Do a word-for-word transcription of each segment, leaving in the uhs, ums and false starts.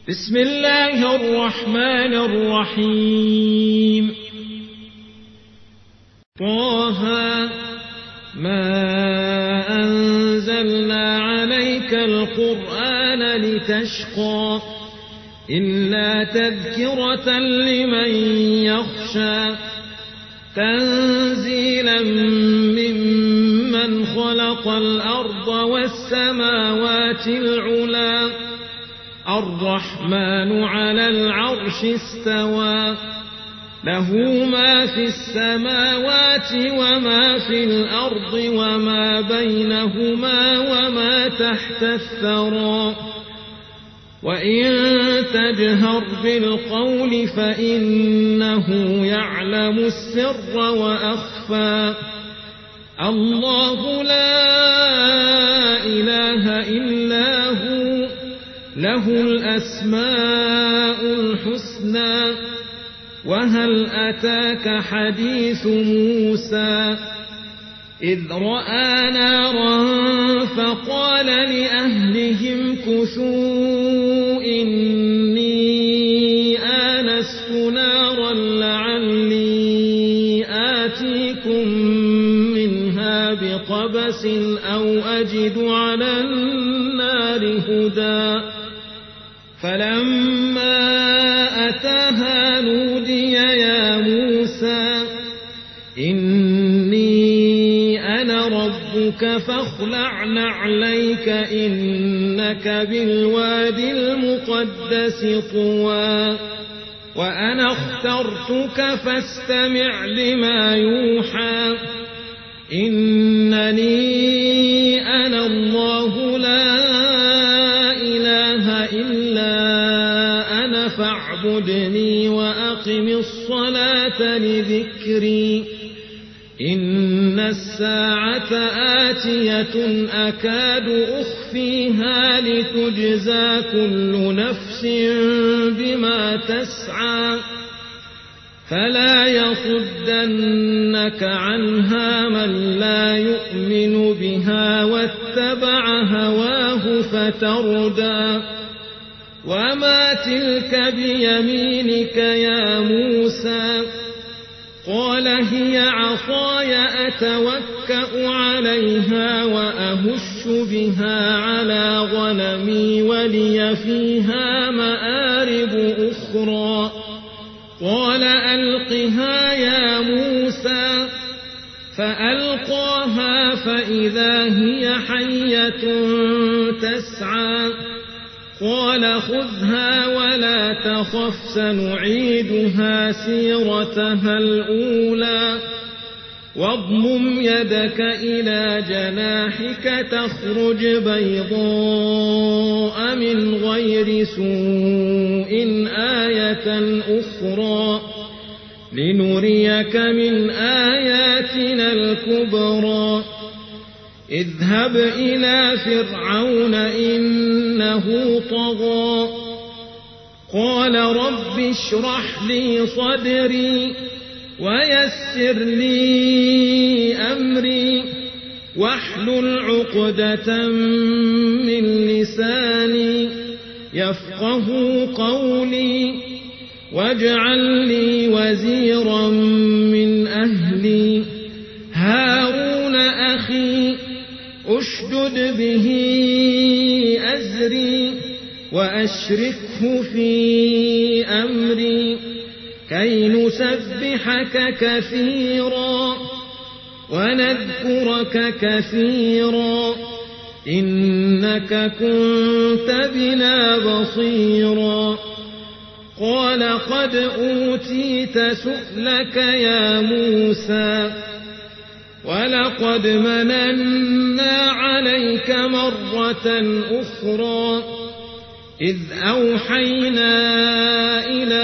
بسم الله الرحمن الرحيم. طه ما أنزلنا عليك القرآن لتشقى إلا تذكرة لمن يخشى تنزيلا ممن خلق الأرض والسماوات العلى الرحمن على العرش استوى له ما في السماوات وما في الأرض وما بينهما وما تحت الثرى وإن تجهر بالقول فإنه يعلم السر وأخفى الله لا إله إلا هو له الأسماء الحسنى وهل أتاك حديث موسى إذ رأى نارا فقال لأهلهم كثوا إني آنست نارا لعلي آتيكم منها بقبس أو أجد على النار هدى فلما أتاها نودي يا موسى إني أنا ربك فاخلع نعليك إنك بالوادي المقدس طوى وأنا اخترتك فاستمع لما يوحى إنني أنا الله لا إله إلا أنا فاعبدني وأقم الصلاة لذكري إن الساعة آتية أكاد أخفيها لتجزى كل نفس بما تسعى فلا يصدنك عنها من لا يؤمن بها واتبع هواه فتردى وما تلك بيمينك يا موسى قال هي عصاي أتوكأ عليها وأهش بها على غنمي ولي فيها مآرب أخرى قال ألقها يا موسى فألقاها فإذا هي حية تسعى قال خذها ولا تخف سنعيدها سيرتها الأولى واضمم يدك إلى جناحك تخرج بيضاء من غير سوء آية أخرى لنريك من آياتنا الكبرى اذهب إلى فرعون إنه طغى قال رب اشرح لي صدري ويسر لي أمري واحلل عقدة من لساني يفقه قولي واجعل لي وزيرا من أهلي هارون أخي أشدد به أزري وأشركه في أمري كي نسبحك كثيرا ونذكرك كثيرا إنك كنت بنا بصيرا قال قد أوتيت سؤلك يا موسى ولقد مننا عليك مرة أخرى إذ أوحينا إلى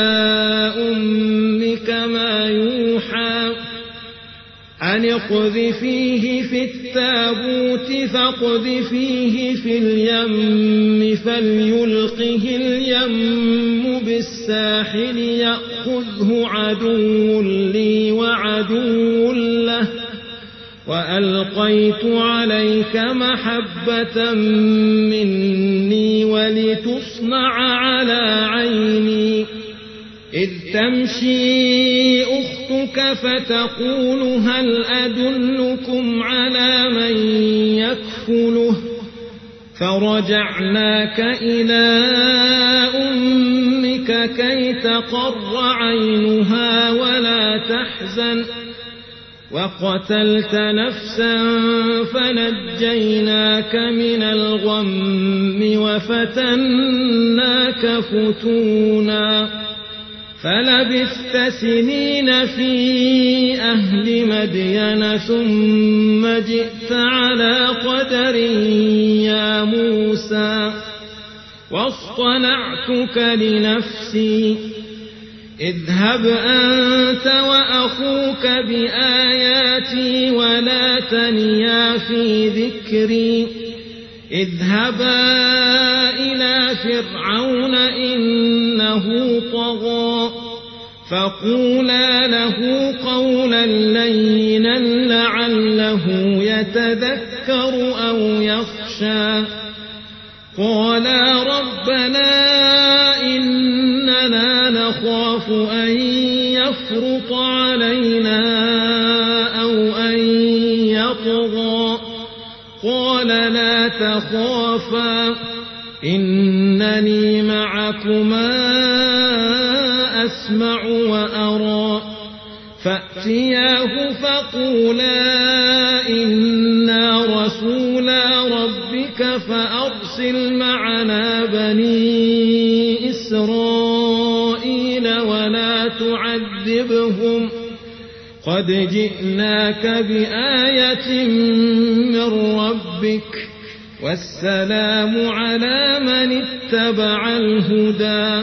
أمك ما يوحى أن اقذفيه في التابوت فاقذفيه في اليم فليلقه اليم بالساحل يأخذه عدو لي وعدو له وألقيت عليك محبة مني ولتصنع على عيني إذ تمشي أختك فتقول هل أدلكم على من يكفله فرجعناك إلى أمك كي تقر عينها ولا تحزن وقتلت نفسا فنجيناك من الغم وفتناك فتونا فلبثت سنين في أهل مدين ثم جئت على قدر يا موسى واصطنعتك لنفسي اذهب أنت وأخوك بآياتي ولا تنيا في ذكري اذهبا إلى فرعون إنه طغى فقولا له قولا لينا لعله يتذكر أو يخشى قالا ربنا إننا نخاف أن يفرط علينا أو أن يطغى قال لا تخافا إنني معكما أسمع وأرى فأتياه فقولا إنا رسولا ربك فأرسل معنا بني إسرائيل ولا تعذبهم قد جئناك بآية من ربك والسلام على من اتبع الهدى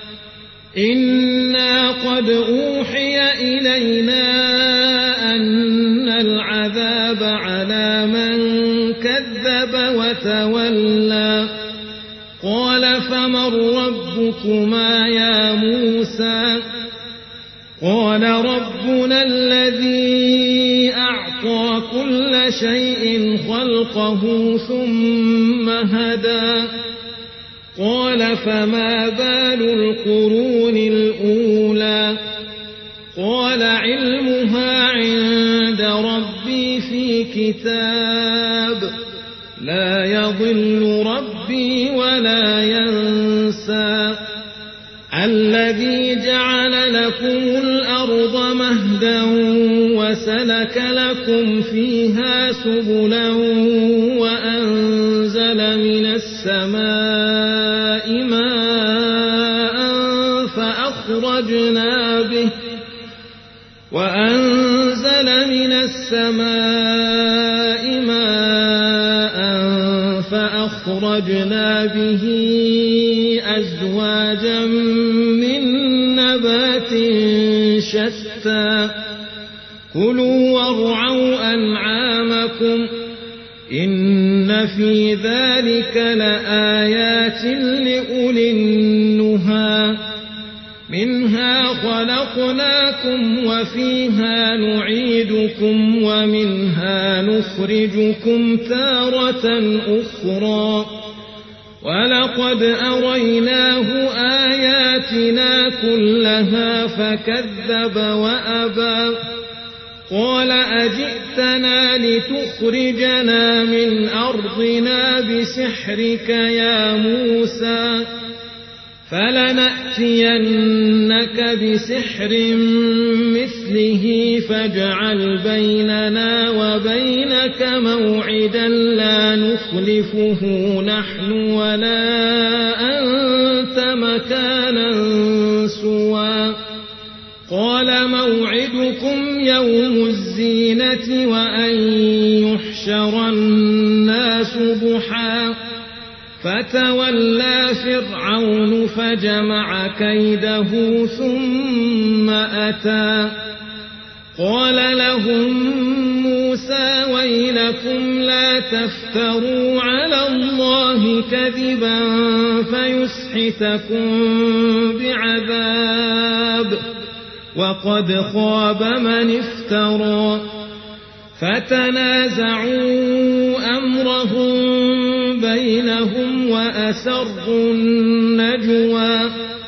إنا قد أوحي إلينا أن العذاب على من كذب وتولى قال فمن ربكما يا موسى قال ربنا الذي أعطى كل شيء خلقه ثم هدى قال فما بال القرون الأولى قال علمها عند ربي في كتاب لا يضل ربي ولا ينسى الذي جعل لكم الأرض مهدا وسلك لكم فيها سبلا وأنزل من السماء ماء فأخرجنا به وأنزل من السماء ماء فأخرجنا به أزواجا من نبات شتى كلوا وارعوا أنعامكم إن في ذلك لآيات لأولي النهى منها خلقناكم وفيها نعيدكم ومنها نخرجكم تارة أخرى ولقد أريناه آياتنا كلها فكذب وأبى قال أجئتنا لتخرجنا من أرضنا بسحرك يا موسى فلنأتينك بسحر مثله فاجعل بيننا وبينك موعدا لا نخلفه نحن ولا أنت مكانا سوى قال موعدكم يوم الزينة وأن يحشر الناس ضحى فتولى فرعون فجمع كيده ثم أتى قال لهم موسى ويلكم لا تفتروا على الله كذبا فيسحتكم بعذاب وقد خاب من افترى فتنازعوا أمرهم بينهم وأسروا النجوى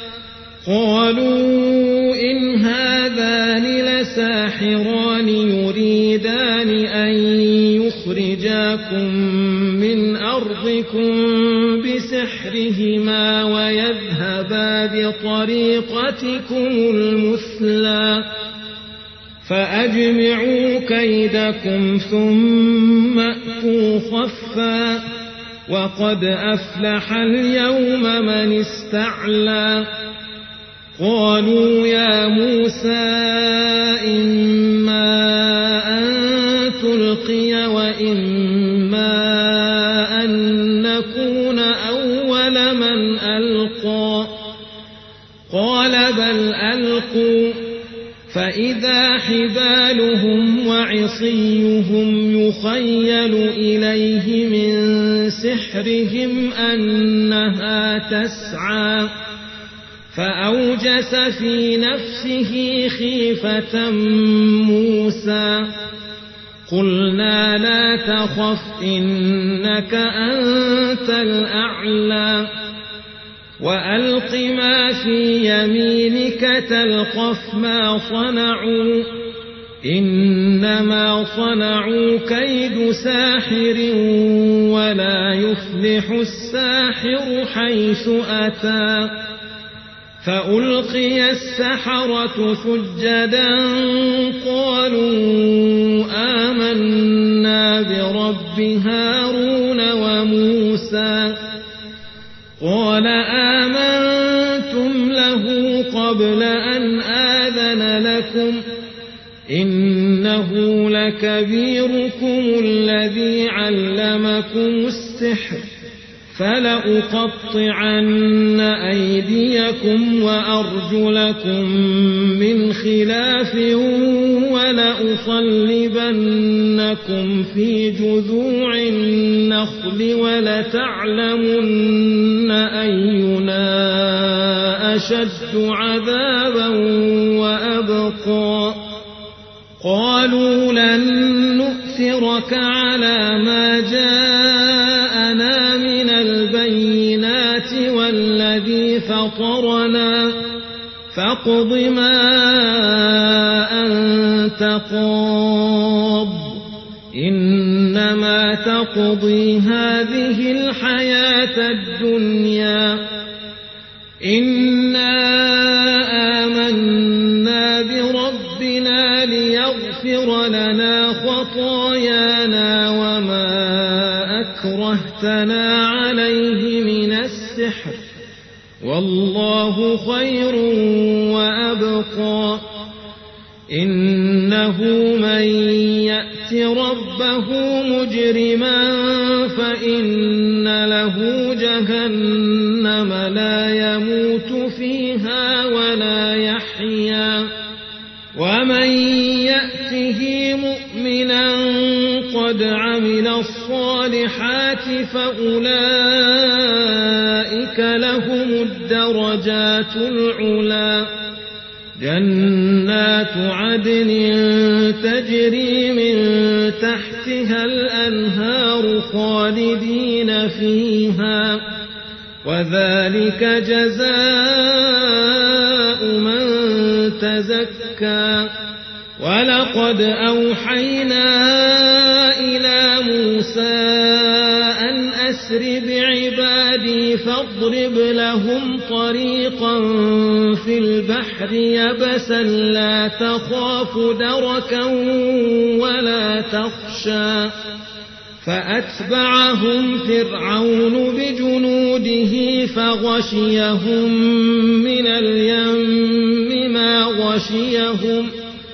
قالوا إن هذان لساحران يريدان أن يخرجاكم من أرضكم بسحرهما ويذهبا بطريقتكم المثلى فأجمعوا كيدكم ثم أتوا صفا وقد أفلح اليوم من استعلى قالوا يا موسى إما أن تلقي وإما أن نكون أول من ألقى قال بل ألقوا فإذا حبالهم وعصيهم يخيل إليه من سحرهم أنها تسعى فأوجس في نفسه خيفة موسى قلنا لا تخف إنك أنت الأعلى وألق ما في يمينك تلقف ما صنعوا إنما صنعوا كيد ساحر ولا يفلح الساحر حيث أتى فألقي السحرة سجدا قالوا آمنا برب هارون وموسى قال آمنتم له قبل أن آذن لكم إنه لكبيركم الذي علمكم السحر فلأقطعن أيديكم وأرجلكم من خلاف ولأصلبنكم في جذوع النخل ولتعلمن أينا أشد عذابا وأبقى قالوا لن نؤثرك على ما جاءنا من البينات والذي فطرنا فاقض ما أنت قاض إنما تقضي هذه الحياة الدنيا إنا آمنا بربنا ليغفر لنا خطايانا وما أكرهتنا عليه من السحر والله خير وأبقى إنه من يأت ربه مجرما فإن له جهنم لا يموت فيها ولا يحيا ومن يأته مؤمنا قد عمل الصالحات فأولئك لهم الدرجات العلى جنات عدن تجري من تحتها الأنهار خالدين فيها وذلك جزاء من تزكى ولقد أوحينا إلى موسى أن أسر بعبادي فاضرب لهم طريقا في البحر يبسا لا تخاف دركا ولا تخشى فأتبعهم فرعون بجنوده فغشيهم من اليم ما غشيهم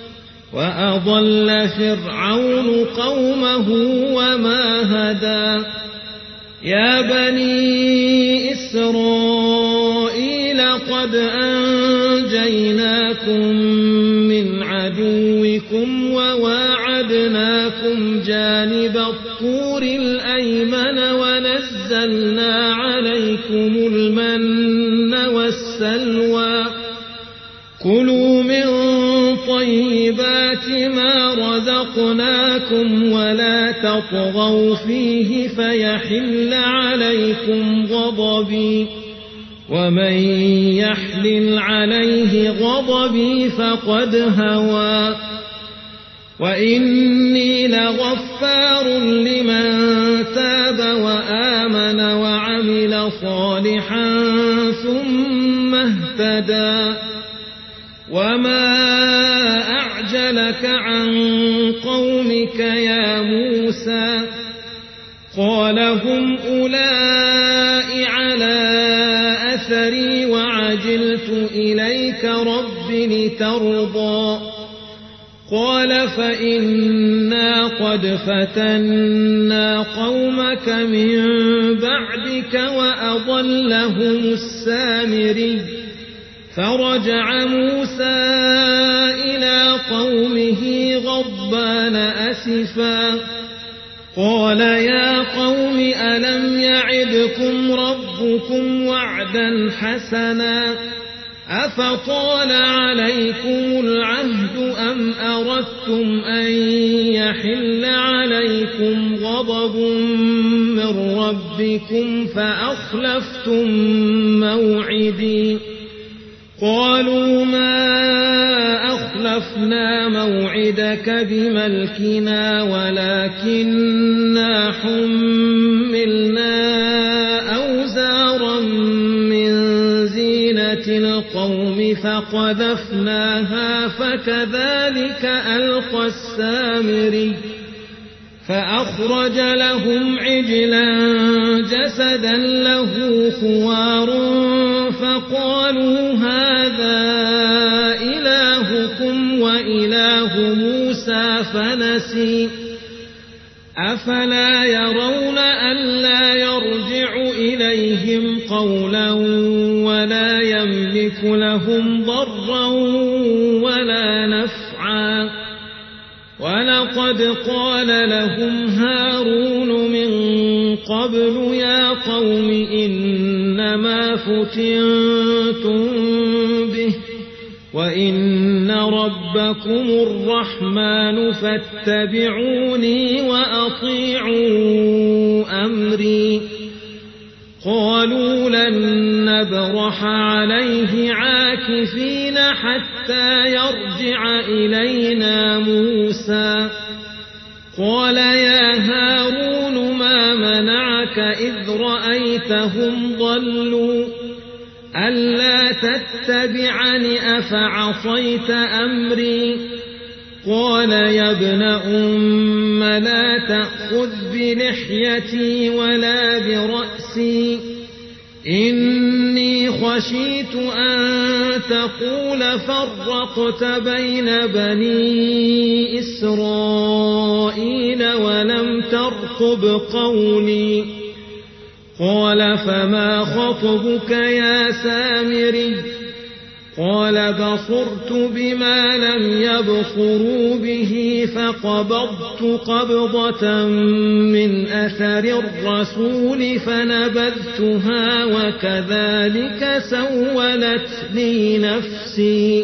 وأضل فرعون قومه وما هدى يا بني إسرائيل قد أنجيناكم من عدوكم وواعدناكم جانب الطور الأيمن ونزلنا عليكم المن والسلوى كلوا من طيبات ما رزقناكم ولا تطغوا فيه فيحل عليكم غضبي ومن يحلل عليه غضبي فقد هوى وإني لغفار لمن تاب وآمن وعمل صالحا ثم اهتدى وما أعجلك عن قومك يا موسى قال هم أولئك على أثري وعجلت إليك رب لترضى قال فإنا قد فتنا قومك من بعدك وأضلهم السامري فرجع موسى إلى قومه غضبان أسفا قال يا قوم ألم يعدكم ربكم وعدا حسنا أفطال عليكم العهد أم أردتم أن يحل عليكم غضب من ربكم فأخلفتم موعدي قالوا ما أخلفنا موعدك بملكنا ولكننا حملنا أوزارا من زينة القوم فقذفناها فكذلك ألقى السامري فأخرج لهم عجلا جسدا له خوار فقالوا هذا إلهكم وإله موسى فنسي أفلا يرون ألا يرجع إليهم قولا ولا يملك لهم ضرا ولا نفعا ولقد قال لهم هارون من قبل يا قوم إنما فتنتم به وإن ربكم الرحمن فاتبعوني وأطيعوا أمري قالوا لن نبرح عليه عاكفين حتى يرجع إلينا موسى قال يا هارون ما منعك إذ رأيتهم ضلوا ألا تتبعني أفعصيت أمري قال يا ابن أم لا تأخذ بلحيتي ولا برأسي إني خشيت أن تقول فرقت بين بني إسرائيل ولم ترقب قولي قال فما خطبك يا سامري قال بصرت بما لم يبصروا به فقبضت قبضة من أثر الرسول فنبذتها وكذلك سولت لي نفسي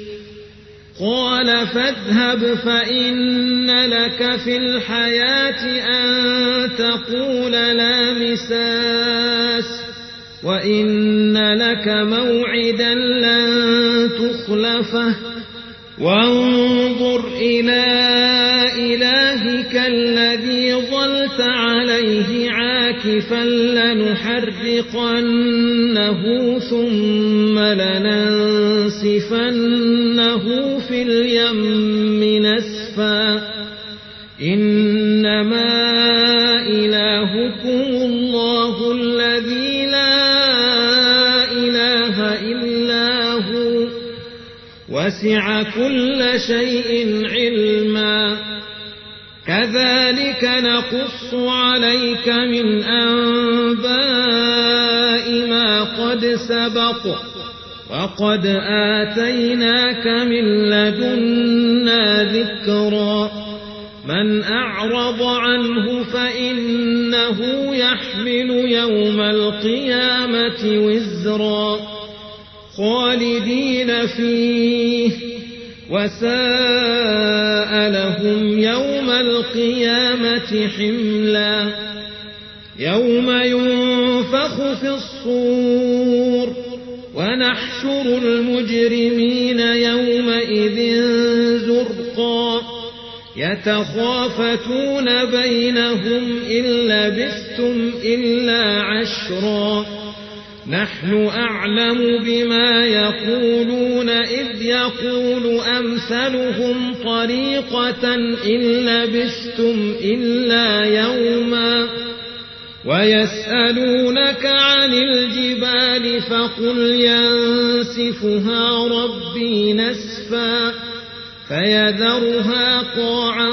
قال فاذهب فإن لك في الحياة أن تقول لا مساس وإن لك موعدا لن تخلفه وانظر إلى إلهك الذي ظلت عليه عاكفا لنحرقنه ثم لننسفنه في اليم نسفا إنما إلهكم الله الذي لا إله إلا هو وسع كل شيء علما كذلك نقص عليك من أنباء ما قد سبق وقد آتيناك من لدنا ذكرا من أعرض عنه فإنه يحمل يوم القيامة وزرا خالدين فيه وساء لهم يوم القيامة حملا يوم ينفخ في الصور ونحشر المجرمين يومئذ زرقا يتخافتون بينهم إن لبثتم إلا عشرا نحن أعلم بما يقولون إذ يقول أمثلهم طريقة إن لبثتم إلا يوما ويسألونك عن الجبال فقل ينسفها ربي نسفا فيذرها قاعا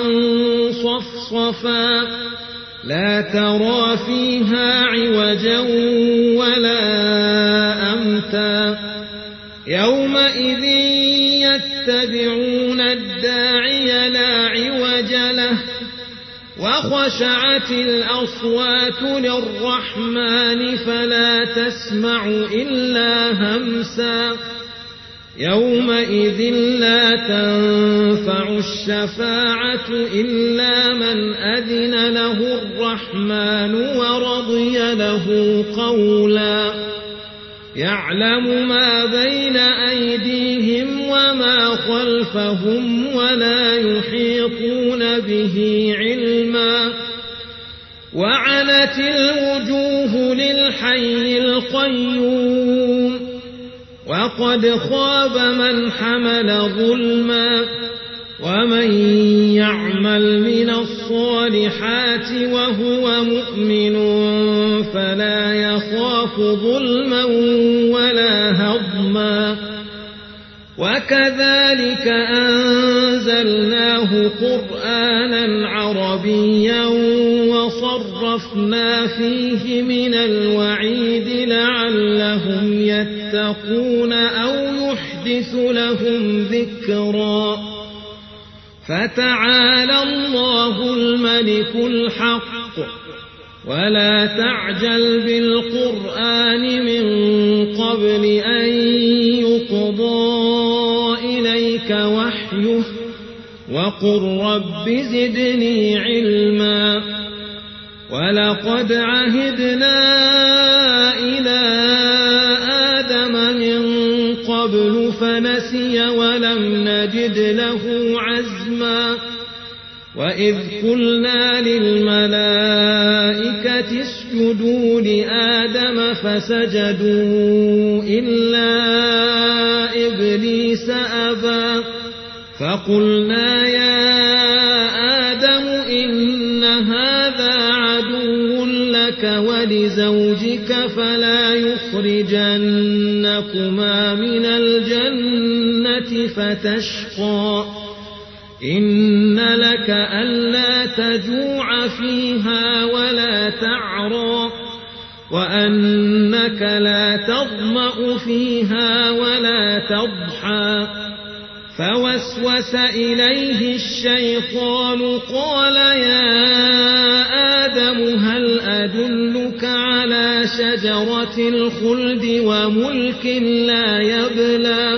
صفصفا لا ترى فيها عوجا ولا أمتا يومئذ يتبعون الداعي لا عوج له وخشعت الأصوات للرحمن فلا تسمع إلا همسا يومئذ لا تنفع الشفاعة إلا من أذن له الرحمن ورضي له قولا يعلم ما بين أيديهم وما خلفهم ولا يحيطون به علما وعنت الوجوه للحي القيوم وقد خاب من حمل ظلما ومن يعمل من الصالحات وهو مؤمن فلا يخاف ظلما ولا هضما وكذلك أنزلناه قرآنا عربيا وصرفنا فيه من الوعيد لعلهم يتقون أو يحدث لهم ذكرا فتعالى الله الملك الحق ولا تعجل بالقرآن من قبل أن يقضى إليك وحيه وقل رب زدني علما ولقد عهدنا إلى آدم من قبل فنسي ولم نجد له عزما وإذ قلنا للملائكة اسجدوا لآدم فسجدوا إلا إبليس أبى فقلنا يا آدم إن هذا عدو لك ولزوجك فلا يخرجنكما من الجنة فتشقى إن لك ألا تجوع فيها ولا تعرى وأنك لا تظمأ فيها ولا تضحى فوسوس إليه الشيطان قال يا آدم هل أدلك على شجرة الخلد وملك لا يبلى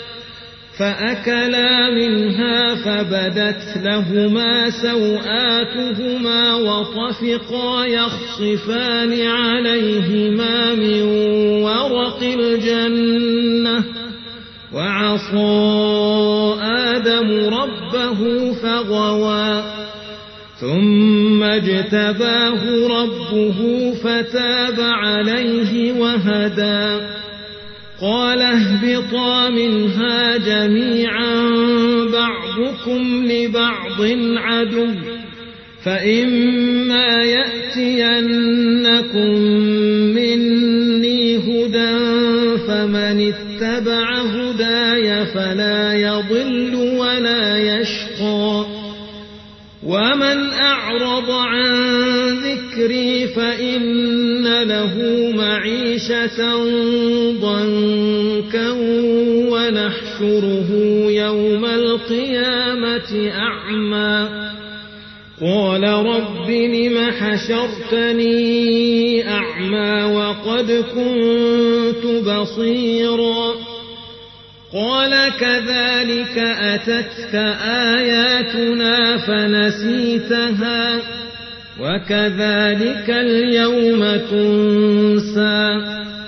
فأكلا منها فبدت لهما سوآتهما وطفقا يخصفان عليهما من ورق الجنة وعصى آدم ربه فغوى ثم اجتباه ربه فتاب عليه وهدى قال اهبطا منها جميعا بعضكم لبعض عدو فإما يأتينكم مني هدى فمن اتبع هداي فلا يضل ولا يشقى ومن أعرض عن ذكري فإن له معيشة ضنكا ونحشره يوم القيامة أعمى قال رب لم حشرتني أعمى وقد كنت بصيرا قال كذلك أتتك آياتنا فنسيتها وكذلك اليوم تنسى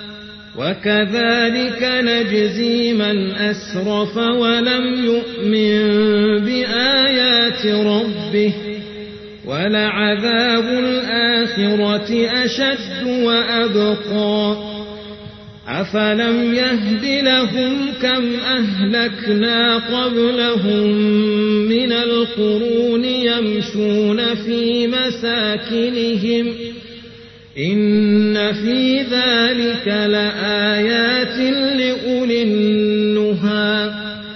وكذلك نجزي من أسرف ولم يؤمن بآيات ربه ولعذاب الآخرة أشد وأبقى أفلم يهد لهم كم أهلكنا قبلهم من القرون يمشون في مساكنهم إن في ذلك لآيات لأولي النهى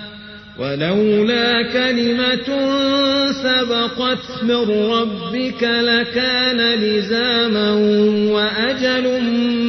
ولولا كلمة سبقت من ربك لكان لزاما وأجل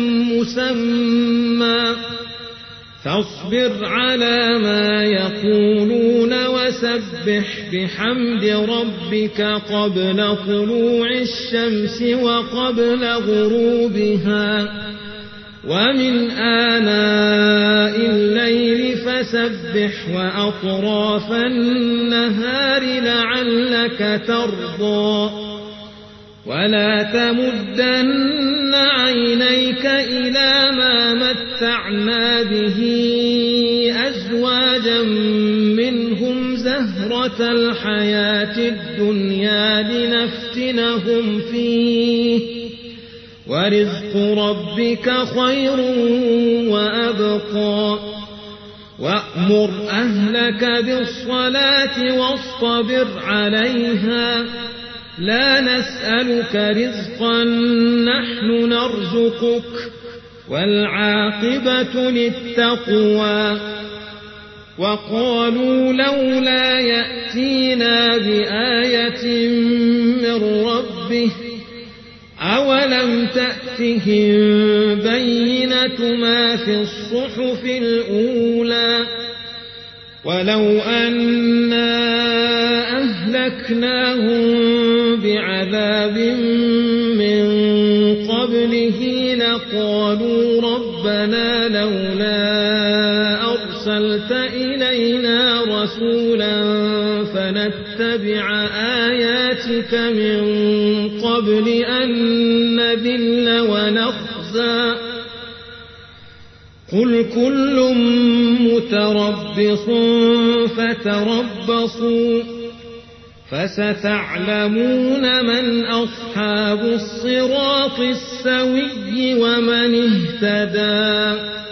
مسمى فاصبر على ما يقولون وسبح بحمد ربك قبل طلوع الشمس وقبل غروبها ومن آناء الليل فسبح وأطراف النهار لعلك ترضى ولا تمدن عينيك إلى ما متعنا به أزواجا منهم زهرة الحياة الدنيا لنفتنهم فيه ورزق ربك خير وأبقى وأمر أهلك بالصلاة واصطبر عليها لا نسألك رزقا نحن نرزقك والعاقبة للتقوى وقالوا لولا يأتينا بآية من ربه أولم تأتهم بينة ما في الصحف الأولى ولو أنا أهلكناهم بعذاب من قبله لقالوا ربنا لولا أرسلت إلينا رسولا فنتبع آياتك من قبل أن نذل ونخزى قل كل متربص فتربصوا فستعلمون من أصحاب الصراط السوي ومن اهتدى